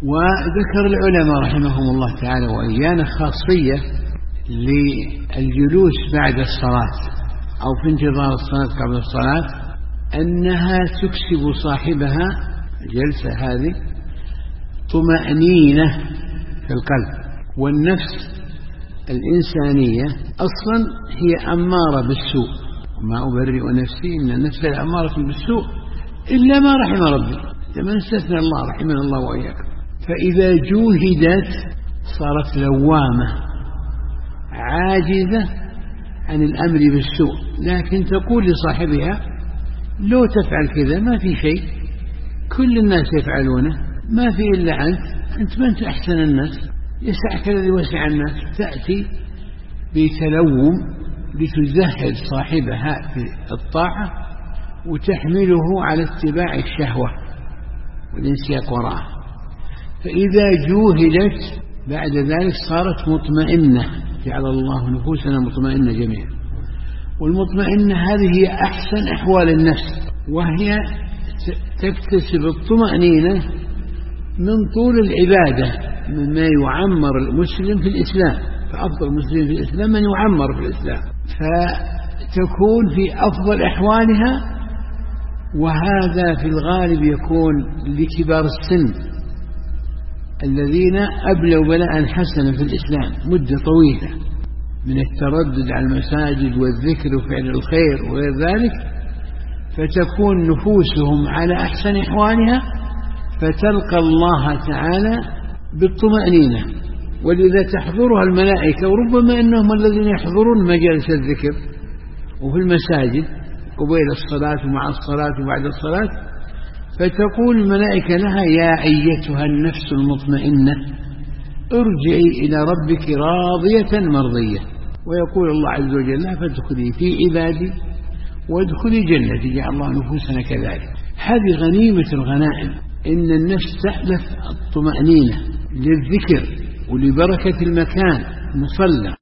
وذكر العلماء رحمهم الله تعالى وإيانا خاصية للجلوس بعد الصلاة أو في انتظار الصلاة قبل الصلاة، أنها تكسب صاحبها الجلسة هذه طمأنينة في القلب. والنفس الإنسانية أصلا هي أمارة بالسوء، وما أبرئ نفسي إن النفس الأمارة بالسوء إلا ما رحم ربي، لمن استثنى الله رحمنا الله وإياكم. فإذا جوهدت صارت لوامة عاجزة عن الأمر بالسوء، لكن تقول لصاحبها لو تفعل كذا ما في شيء، كل الناس يفعلونه، ما في إلا أنت ما أنت أحسن الناس، يسعك الذي وسع الناس. تأتي بتلوم لتزهد صاحبها في الطاعة وتحمله على اتباع الشهوة والانسياق وراءه. فإذا جوهدت بعد ذلك صارت مطمئنة، جعل الله نفوسنا مطمئنة جميعا. والمطمئنة هذه هي أحسن أحوال النفس، وهي تكتسب الطمأنينة من طول العبادة، مما يعمر المسلم في الإسلام. فأفضل المسلمين في الإسلام من يعمر في الإسلام، فتكون في أفضل أحوالها. وهذا في الغالب يكون لكبار السن الذين أبلوا بلاء حسنا في الإسلام مدة طويلة من التردد على المساجد والذكر وفعل الخير وغير ذلك، فتكون نفوسهم على أحسن أحوالها، فتلقى الله تعالى بالطمأنينة. ولذا تحضرها الملائكة، وربما أنهم الذين يحضرون مجالس الذكر وفي المساجد قبيل الصلاة ومع الصلاة وبعد الصلاة، فتقول الملائكة لها يا أيتها النفس المطمئنة ارجعي إلى ربك راضية مرضية. ويقول الله عز وجل لها فادخلي في عبادي وادخلي جنتي، جعل الله نفوسنا كذلك. هذه غنيمة الغنائم، إن النفس تألف الطمأنينة للذكر ولبركة المكان مصلى.